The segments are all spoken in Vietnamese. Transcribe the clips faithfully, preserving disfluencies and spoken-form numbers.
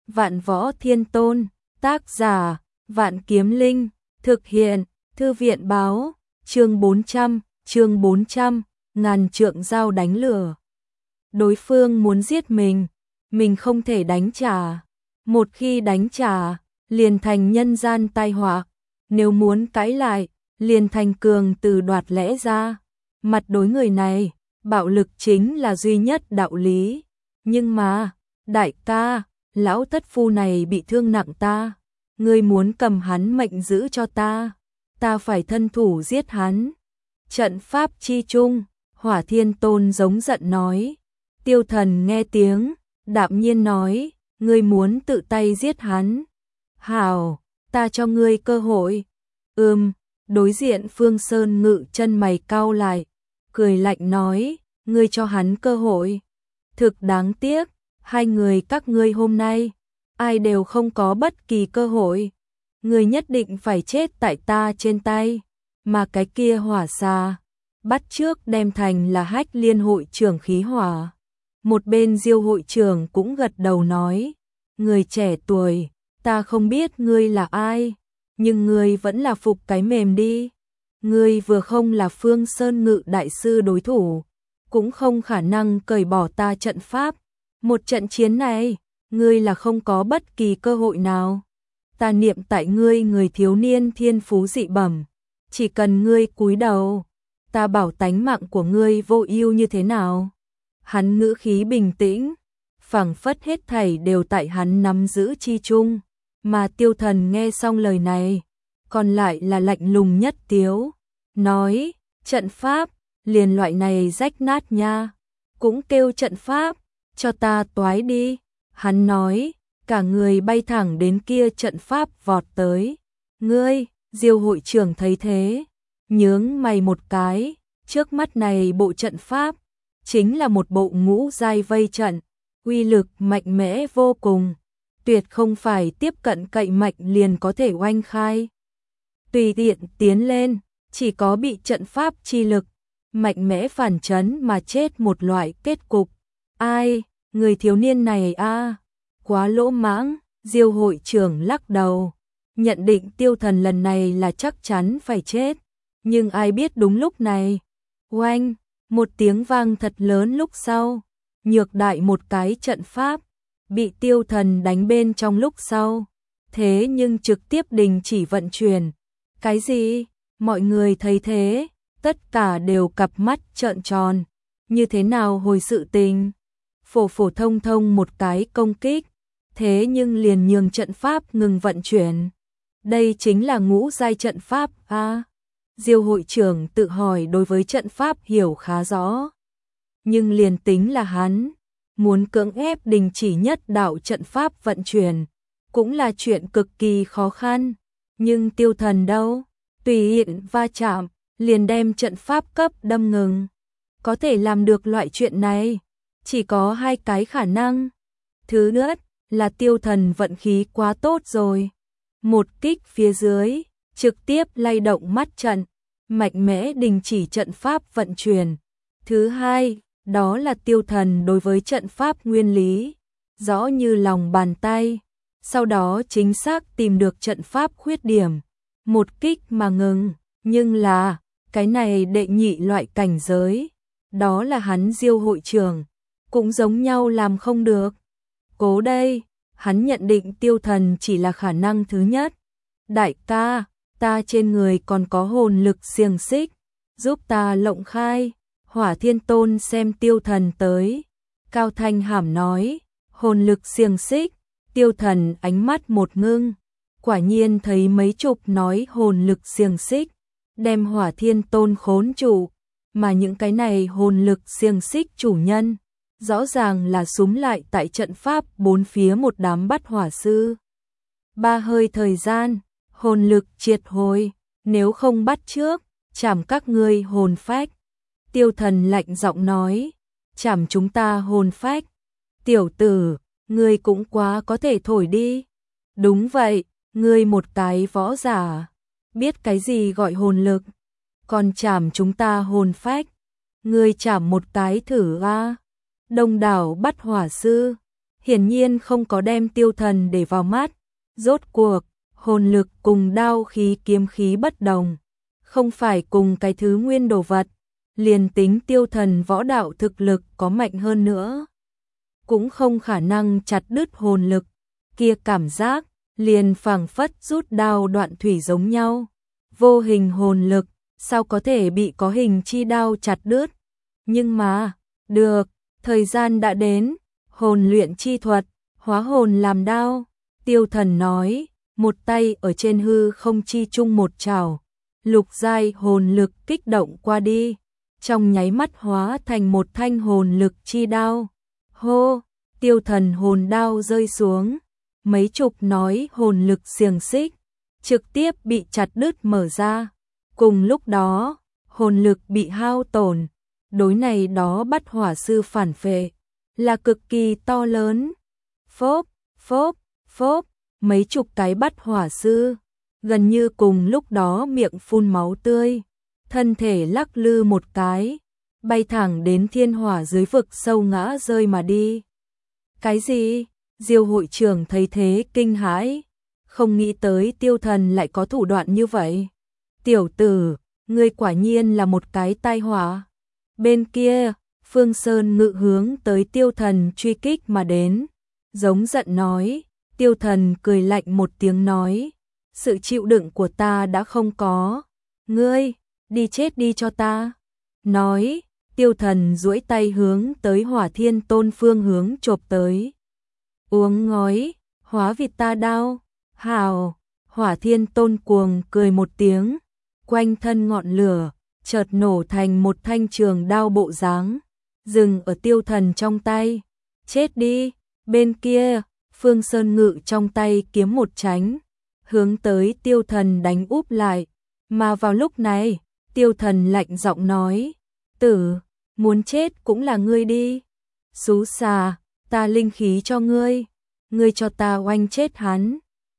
Vạn Võ Thiên Tôn, tác giả, Vạn Kiếm Linh, thực hiện, Thư viện báo, chương bốn trăm, chương bốn trăm, ngàn trượng dao đánh lửa. Đối phương muốn giết mình, mình không thể đánh trả. Một khi đánh trả, liền thành nhân gian tai họa. Nếu muốn cãi lại, liền thành cường từ đoạt lẽ ra. Mặt đối người này, bạo lực chính là duy nhất đạo lý. Nhưng mà, đại ca, lão thất phu này bị thương nặng ta. Ngươi muốn cầm hắn mệnh giữ cho ta. Ta phải thân thủ giết hắn. Trận pháp chi chung, Hỏa Thiên Tôn giống giận nói. Tiêu Thần nghe tiếng, đạm nhiên nói, ngươi muốn tự tay giết hắn. Hảo, ta cho ngươi cơ hội. Ừm, đối diện Phương Sơn Ngự chân mày cau lại, cười lạnh nói, ngươi cho hắn cơ hội. Thực đáng tiếc, hai người các ngươi hôm nay, ai đều không có bất kỳ cơ hội. Ngươi nhất định phải chết tại ta trên tay. Mà cái kia hỏa xà, bắt trước đem thành là Hách Liên hội trưởng khí hỏa. Một bên Diêu hội trưởng cũng gật đầu nói, người trẻ tuổi, ta không biết ngươi là ai, nhưng ngươi vẫn là phục cái mềm đi. Ngươi vừa không là Phương Sơn Ngự đại sư đối thủ, cũng không khả năng cởi bỏ ta trận pháp. Một trận chiến này, ngươi là không có bất kỳ cơ hội nào. Ta niệm tại ngươi người thiếu niên thiên phú dị bẩm, chỉ cần ngươi cúi đầu, ta bảo tánh mạng của ngươi vô ưu như thế nào. Hắn ngữ khí bình tĩnh, phảng phất hết thảy đều tại hắn nắm giữ chi chung, mà Tiêu Thần nghe xong lời này, còn lại là lạnh lùng nhất tiếu, nói, trận pháp, liền loại này rách nát nha, cũng kêu trận pháp, cho ta toái đi. Hắn nói, cả người bay thẳng đến kia trận pháp vọt tới. Ngươi, Diêu hội trưởng thấy thế, nhướng mày một cái, trước mắt này bộ trận pháp, chính là một bộ ngũ giai vây trận, uy lực mạnh mẽ vô cùng, tuyệt không phải tiếp cận cậy mạnh liền có thể oanh khai. Tùy tiện tiến lên, chỉ có bị trận pháp chi lực, mạnh mẽ phản chấn mà chết một loại kết cục. Ai, người thiếu niên này a, quá lỗ mãng. Diêu hội trưởng lắc đầu, nhận định Tiêu Thần lần này là chắc chắn phải chết. Nhưng ai biết đúng lúc này, oanh, một tiếng vang thật lớn lúc sau, nhược đại một cái trận pháp, bị Tiêu Thần đánh bên trong lúc sau, thế nhưng trực tiếp đình chỉ vận chuyển. Cái gì? Mọi người thấy thế, tất cả đều cặp mắt trợn tròn, như thế nào hồi sự tình? Phổ phổ thông thông một cái công kích, thế nhưng liền nhường trận pháp ngừng vận chuyển. Đây chính là ngũ giai trận pháp a. À, Diêu hội trưởng tự hỏi đối với trận pháp hiểu khá rõ. Nhưng liền tính là hắn, muốn cưỡng ép đình chỉ nhất đạo trận pháp vận chuyển, cũng là chuyện cực kỳ khó khăn. Nhưng Tiêu Thần đâu, tùy hiện va chạm, liền đem trận pháp cấp đâm ngừng. Có thể làm được loại chuyện này, chỉ có hai cái khả năng. Thứ nhất là Tiêu Thần vận khí quá tốt rồi. Một kích phía dưới, trực tiếp lay động mắt trận, mạnh mẽ đình chỉ trận pháp vận chuyển. Thứ hai, đó là Tiêu Thần đối với trận pháp nguyên lý, rõ như lòng bàn tay. Sau đó chính xác tìm được trận pháp khuyết điểm, một kích mà ngừng. Nhưng là, cái này đệ nhị loại cảnh giới, đó là hắn Diêu hội trưởng, cũng giống nhau làm không được. Cố đây, hắn nhận định Tiêu Thần chỉ là khả năng thứ nhất. Đại ca, ta trên người còn có hồn lực xiềng xích, giúp ta lộng khai. Hỏa Thiên Tôn xem Tiêu Thần tới, cao thanh hàm nói, hồn lực xiềng xích. Tiêu Thần ánh mắt một ngưng, quả nhiên thấy mấy chục nói hồn lực xiềng xích, đem Hỏa Thiên Tôn khốn trụ, mà những cái này hồn lực xiềng xích chủ nhân, rõ ràng là súm lại tại trận pháp bốn phía một đám bắt hỏa sư. Ba hơi thời gian, hồn lực triệt hồi, nếu không bắt trước, chảm các ngươi hồn phách. Tiêu Thần lạnh giọng nói, chảm chúng ta hồn phách. Tiểu tử, ngươi cũng quá có thể thổi đi. Đúng vậy, ngươi một cái võ giả, biết cái gì gọi hồn lực, còn chảm chúng ta hồn phách. Ngươi chảm một cái thử a. Đông đảo bắt hỏa sư, hiển nhiên không có đem tiêu thần để vào mắt. Rốt cuộc, hồn lực cùng đao khí kiếm khí bất đồng, không phải cùng cái thứ nguyên đồ vật, liền tính tiêu thần võ đạo thực lực có mạnh hơn nữa, cũng không khả năng chặt đứt hồn lực, kia cảm giác liền phảng phất rút đao đoạn thủy giống nhau. Vô hình hồn lực, sao có thể bị có hình chi đao chặt đứt? Nhưng mà, được, thời gian đã đến, hồn luyện chi thuật, hóa hồn làm đao. Tiêu thần nói, một tay ở trên hư không chi chung một trảo, lục giai hồn lực kích động qua đi, trong nháy mắt hóa thành một thanh hồn lực chi đao. Hô, tiêu thần hồn đao rơi xuống, mấy chục nói hồn lực xiềng xích, trực tiếp bị chặt đứt mở ra. Cùng lúc đó, hồn lực bị hao tổn, đối này đó bắt hỏa sư phản phệ, là cực kỳ to lớn. Phốp, phốp, phốp, mấy chục cái bắt hỏa sư, gần như cùng lúc đó miệng phun máu tươi, thân thể lắc lư một cái, bay thẳng đến thiên hỏa dưới vực sâu ngã rơi mà đi. Cái gì? Diêu hội trưởng thấy thế kinh hãi, không nghĩ tới tiêu thần lại có thủ đoạn như vậy. Tiểu tử, ngươi quả nhiên là một cái tai họa. Bên kia, Phương Sơn Ngự hướng tới tiêu thần truy kích mà đến, giống giận nói. Tiêu thần cười lạnh một tiếng nói, sự chịu đựng của ta đã không có, ngươi, đi chết đi cho ta. Nói, tiêu thần duỗi tay hướng tới Hỏa Thiên Tôn phương hướng chộp tới. Uống ngói, hóa vịt ta đao, hào, Hỏa Thiên Tôn cuồng cười một tiếng, quanh thân ngọn lửa, chợt nổ thành một thanh trường đao bộ dáng, dừng ở tiêu thần trong tay. Chết đi, bên kia. Phương Sơn Ngự trong tay kiếm một tránh, hướng tới tiêu thần đánh úp lại, mà vào lúc này, tiêu thần lạnh giọng nói, tử, muốn chết cũng là ngươi đi, xú xà, ta linh khí cho ngươi, ngươi cho ta oanh chết hắn.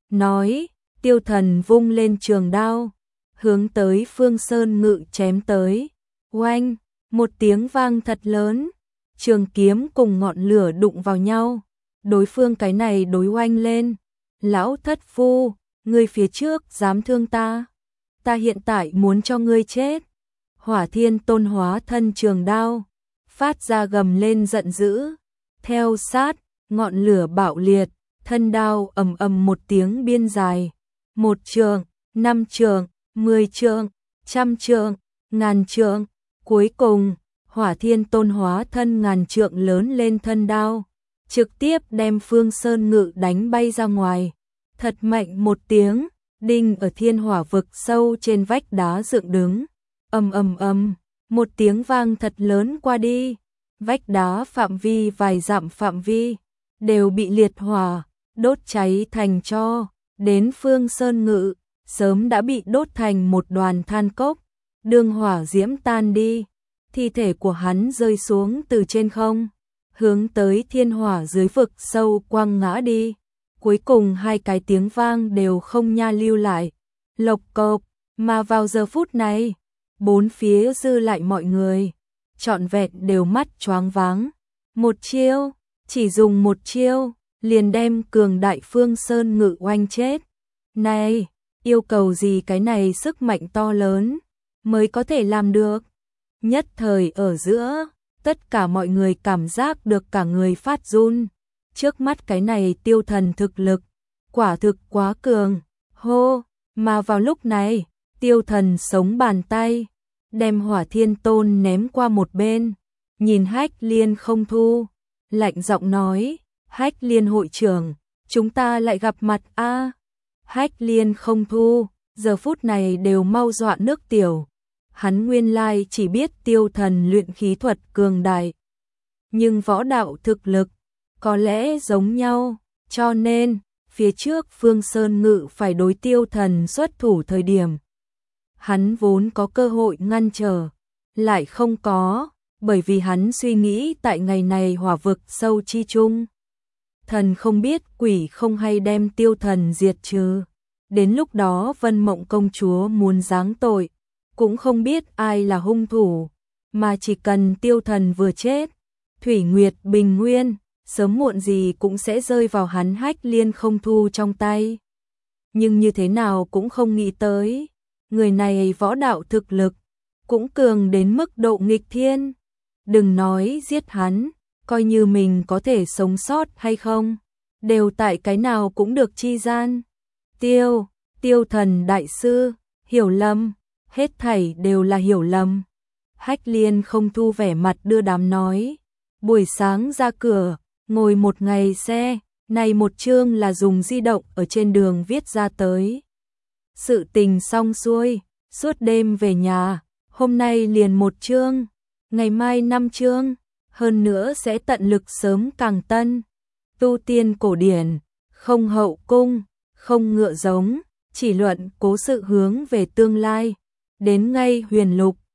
Nói, tiêu thần vung lên trường đao, hướng tới Phương Sơn Ngự chém tới, oanh, một tiếng vang thật lớn, trường kiếm cùng ngọn lửa đụng vào nhau. Đối phương cái này đối oanh lên, lão thất phu, ngươi phía trước dám thương ta, ta hiện tại muốn cho ngươi chết. Hỏa Thiên Tôn hóa thân trường đao, phát ra gầm lên giận dữ, theo sát, ngọn lửa bạo liệt, thân đao ầm ầm một tiếng biên dài, một trường, năm trường, mười trường, trăm trường, ngàn trường, cuối cùng, Hỏa Thiên Tôn hóa thân ngàn trượng lớn lên thân đao, trực tiếp đem Phương Sơn Ngự đánh bay ra ngoài, thật mạnh một tiếng, đinh ở thiên hỏa vực sâu trên vách đá dựng đứng, ầm ầm ầm, một tiếng vang thật lớn qua đi, vách đá phạm vi vài dặm phạm vi đều bị liệt hỏa đốt cháy thành tro, đến Phương Sơn Ngự sớm đã bị đốt thành một đoàn than cốc. Đường hỏa diễm tan đi, thi thể của hắn rơi xuống từ trên không, hướng tới thiên hỏa dưới vực sâu quăng ngã đi. Cuối cùng hai cái tiếng vang đều không nha lưu lại, lộc cộc, mà vào giờ phút này, bốn phía dư lại mọi người, trọn vẹn đều mắt choáng váng. Một chiêu, chỉ dùng một chiêu, liền đem cường đại Phương Sơn Ngự oanh chết. Này, yêu cầu gì cái này sức mạnh to lớn, mới có thể làm được. Nhất thời ở giữa, tất cả mọi người cảm giác được cả người phát run. Trước mắt cái này tiêu thần thực lực, quả thực quá cường, hô, mà vào lúc này, tiêu thần sống bàn tay, đem Hỏa Thiên Tôn ném qua một bên, nhìn Hách Liên không thu, lạnh giọng nói, Hách Liên hội trưởng, chúng ta lại gặp mặt a. À. Hách Liên không thu, giờ phút này đều mau dọa nước tiểu, hắn nguyên lai chỉ biết tiêu thần luyện khí thuật cường đại, nhưng võ đạo thực lực có lẽ giống nhau, cho nên, phía trước Phương Sơn Ngự phải đối tiêu thần xuất thủ thời điểm. Hắn vốn có cơ hội ngăn trở, lại không có, bởi vì hắn suy nghĩ tại ngày này hỏa vực sâu chi chung. Thần không biết quỷ không hay đem tiêu thần diệt trừ. Đến lúc đó Vân Mộng công chúa muốn giáng tội, cũng không biết ai là hung thủ, mà chỉ cần tiêu thần vừa chết, Thủy Nguyệt bình nguyên, sớm muộn gì cũng sẽ rơi vào hắn Hách Liên không thu trong tay. Nhưng như thế nào cũng không nghĩ tới, người này võ đạo thực lực cũng cường đến mức độ nghịch thiên. Đừng nói giết hắn, coi như mình có thể sống sót hay không, đều tại cái nào cũng được chi gian. Tiêu, Tiêu Thần đại sư, hiểu lầm, hết thảy đều là hiểu lầm. Hách Liên không thu vẻ mặt đưa đám nói, buổi sáng ra cửa, ngồi một ngày xe, này một chương là dùng di động ở trên đường viết ra tới. Sự tình xong xuôi, suốt đêm về nhà, hôm nay liền một chương, ngày mai năm chương, hơn nữa sẽ tận lực sớm càng tân. Tu tiên cổ điển, không hậu cung, không ngựa giống, chỉ luận cố sự hướng về tương lai. Đến ngay huyền lục,